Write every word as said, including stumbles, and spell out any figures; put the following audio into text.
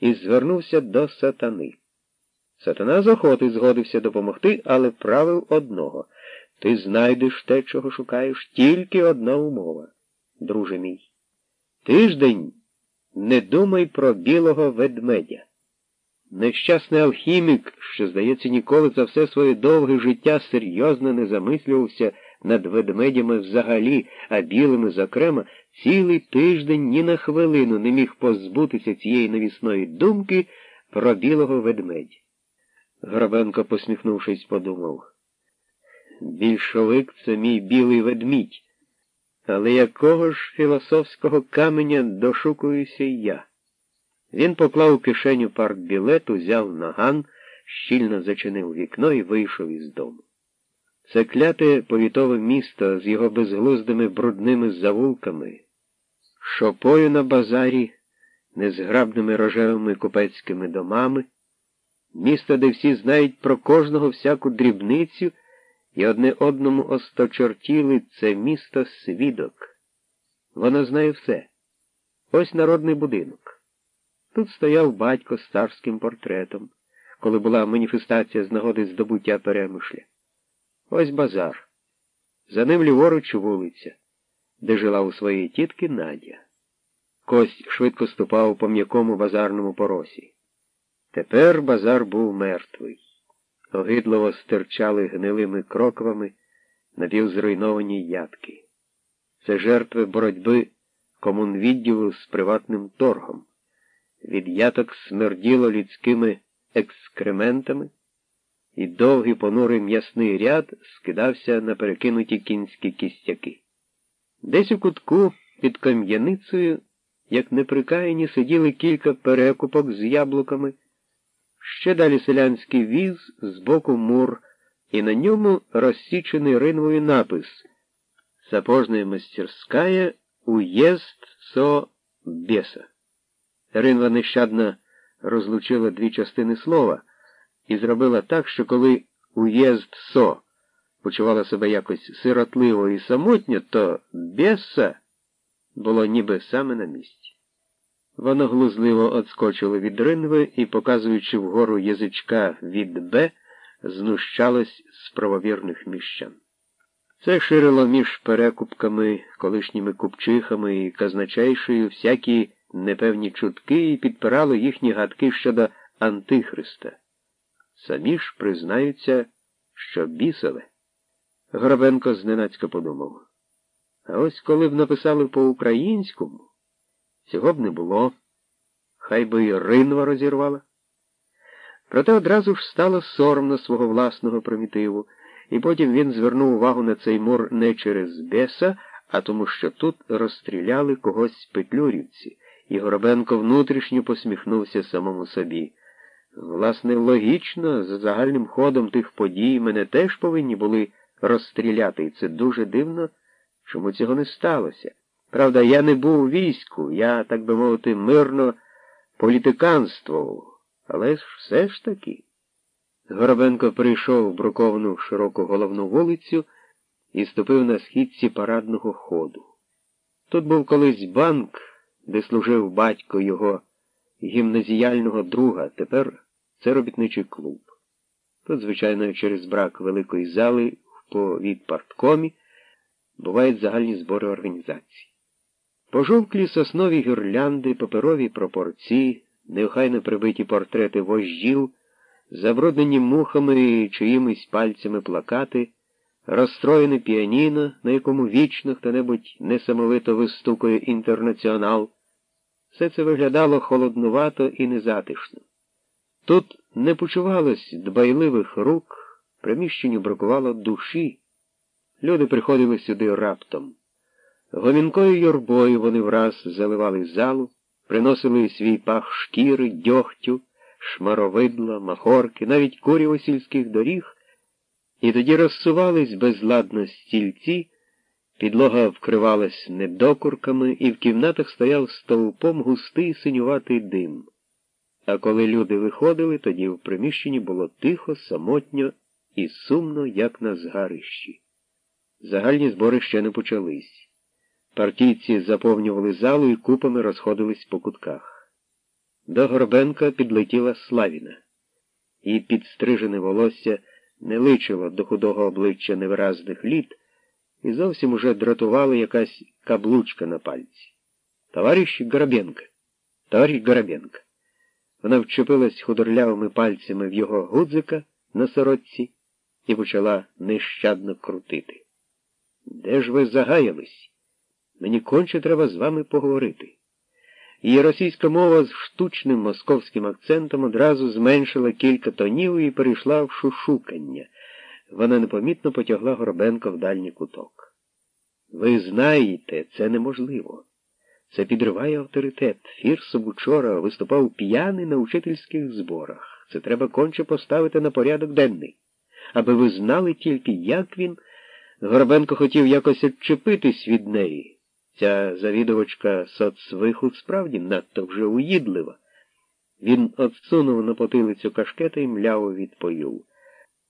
і звернувся до сатани. Сатана з охоти згодився допомогти, але правив одного. Ти знайдеш те, чого шукаєш, тільки одна умова, друже мій. Тиждень не думай про білого ведмедя. Нещасний алхімік, що, здається, ніколи за все своє довге життя серйозно не замислювався над ведмедями взагалі, а білими зокрема, цілий тиждень ні на хвилину не міг позбутися цієї навісної думки про білого ведмедя. Горобенко, посміхнувшись, подумав: більшовик — це мій білий ведмідь, але якого ж філософського каменя дошукуюся я? Він поклав у кишеню партбілет, узяв наган, щільно зачинив вікно і вийшов із дому. Це кляте повітове місто з його безглуздими брудними завулками, шопою на базарі, незграбними рожевими купецькими домами, місто, де всі знають про кожного всяку дрібницю і одне одному осточортіли, це місто свідок. Воно знає все. Ось народний будинок. Тут стояв батько з царським портретом, коли була маніфестація з нагоди здобуття Перемишля. Ось базар. За ним ліворуч вулиця, де жила у своєї тітки Надя. Кость швидко ступав по м'якому базарному поросі. Тепер базар був мертвий. Огидливо стирчали гнилими кроквами напівзруйновані ядки. Це жертви боротьби комунвідділу з приватним торгом. Від яток смерділо людськими екскрементами, і довгий понурий м'ясний ряд скидався на перекинуті кінські кістяки. Десь у кутку під кам'яницею, як неприкаяні, сиділи кілька перекупок з яблуками, ще далі селянський віз, збоку мур, і на ньому розсічений ринвою напис «Сапожная мастерская, уезд со беса». Ринва нещадно розлучила дві частини слова і зробила так, що коли «уєзд со» почувала себе якось сиротливо і самотньо, то «беса» було ніби саме на місці. Воно глузливо отскочило від ринви і, показуючи вгору язичка від «Б», знущалось з правовірних міщан. Це ширило між перекупками, колишніми купчихами і казначейшою всякі непевні чутки і підпирало їхні гадки щодо Антихриста. Самі ж признаються, що бісове. Горобенко зненацька подумав. А ось коли б написали по-українському, цього б не було. Хай би і ринва розірвала. Проте одразу ж стало соромно свого власного примітиву, і потім він звернув увагу на цей мур не через беса, а тому, що тут розстріляли когось петлюрівці, і Горобенко внутрішньо посміхнувся самому собі. Власне, логічно, за загальним ходом тих подій мене теж повинні були розстріляти, і це дуже дивно, чому цього не сталося. Правда, я не був у війську, я, так би мовити, мирно політиканствував, але ж все ж таки. Горобенко прийшов в бруковану широку головну вулицю і ступив на східці парадного ходу. Тут був колись банк, де служив батько його гімназіального друга, тепер це робітничий клуб. Тут, звичайно, через брак великої зали в повітпарткомі бувають загальні збори організацій. Пожовклі соснові гірлянди, паперові пропорції, неохайно прибиті портрети вождів, забруднені мухами і чиїмись пальцями плакати, розстроєне піаніно, на якому вічно хто-небудь несамовито вистукує «Інтернаціонал». Все це виглядало холоднувато і незатишно. Тут не почувалось дбайливих рук, приміщенню бракувало душі. Люди приходили сюди раптом. Гомінкою юрбою вони враз заливали залу, приносили свій пах шкіри, дьогтю, шмаровидла, махорки, навіть курів сільських доріг, і тоді розсувались безладно стільці, підлога вкривалась недокурками, і в кімнатах стояв стовпом густий синюватий дим. А коли люди виходили, тоді в приміщенні було тихо, самотньо і сумно, як на згарищі. Загальні збори ще не почались. Партійці заповнювали залу і купами розходились по кутках. До Горбенка підлетіла Славіна. Її підстрижене волосся не личило до худого обличчя невиразних літ, і зовсім уже дратувала якась каблучка на пальці. «Товарищ Горобенко! Товарищ Горобенко!» Вона вчепилась худорлявими пальцями в його гудзика на сорочці і почала нещадно крутити. «Де ж ви загаялись? Мені конче треба з вами поговорити». Її російська мова з штучним московським акцентом одразу зменшила кілька тонів і перейшла в шушукання. Вона непомітно потягла Горобенка в дальній куток. «Ви знаєте, це неможливо. Це підриває авторитет. Фірсов учора виступав п'яний на учительських зборах. Це треба конче поставити на порядок денний. Аби ви знали тільки, як він...» Горобенко хотів якось відчепитись від неї. Ця завідувачка соцвиху справді надто вже уїдлива. Він отсунув на потилицю кашкета і мляво відповів.